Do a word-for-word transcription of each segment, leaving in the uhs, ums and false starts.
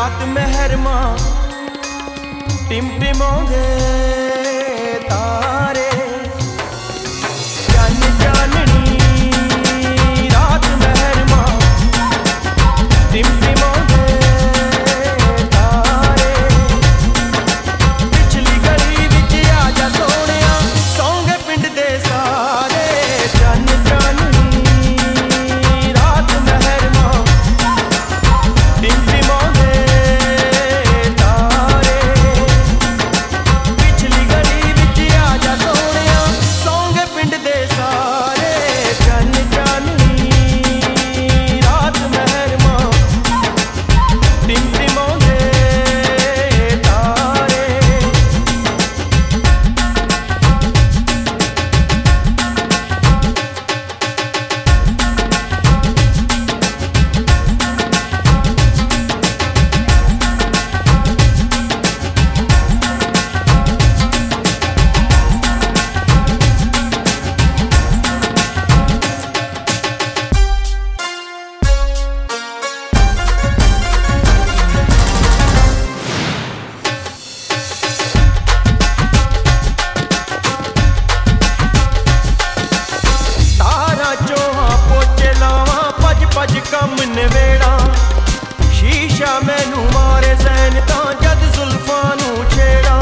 रात महरमा टिमटिमाउंदे तारे चन्न चाननी रात महरमा टिमटिमाउंदे तारे पिछली गली विच आजा सोहणिया सौंगे पिंड दे सारे चन्न चाननी रात महरमा टिमटिमाउंदे भज कम नवेड़ा शीशा मैनू मारे सैन तां जद जुल्फां नू छेड़ा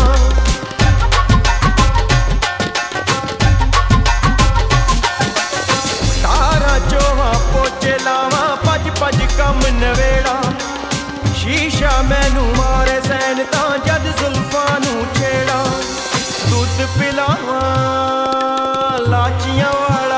तारा चोहा पोचे लावा भज भज कम नवेड़ा शीशा मैनू मारे सैन तां जद जुल्फां नू छेड़ा दुध पिलावा लाचियां वाला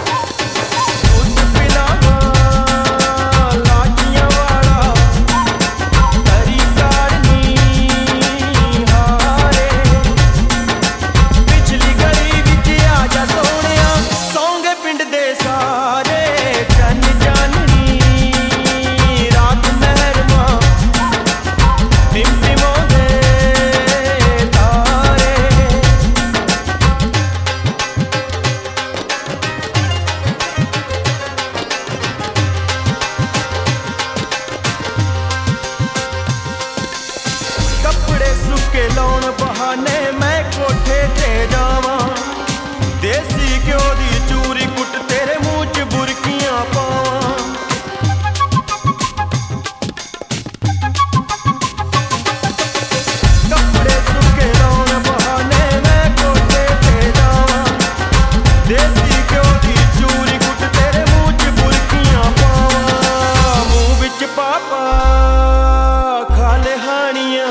सुके लाउण बहाने मैं कोठे ते जावां देसी घ्यो दी चूरी कुट तेरे मूंह च बुरकियां पावां कपड़े सुके लाउण बहाने मैं कोठे ते जावां देसी घ्यो दी चूरी कुट तेरे मूंह च बुरकियां पावां मूंह विच पापा खाले हानियां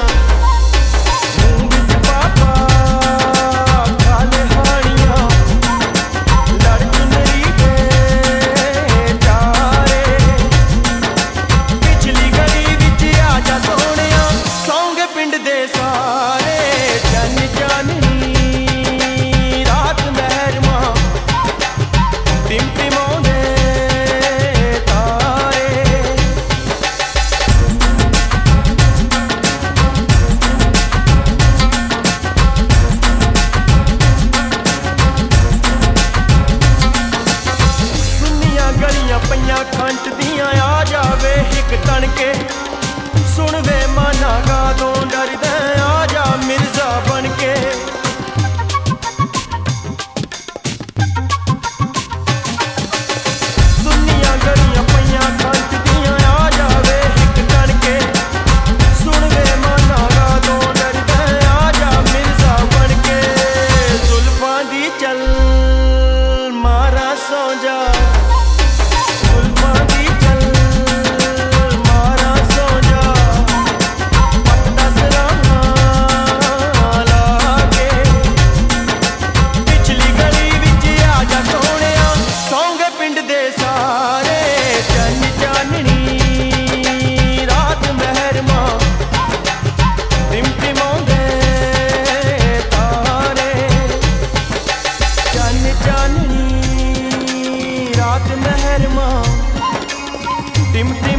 पईयां खंट दियां आ जावे हिक तन के सुन वे माना गा तो डरदे आ जा मिर्जा बन के सुनिया गलियां पईयां खंट दियां आ जावे हिक तन के सुन वे माना गा तो डरदे आ जा मिर्जा बन के जुल्फां दी चल मारा सौ जा रात महरमा टिम टिम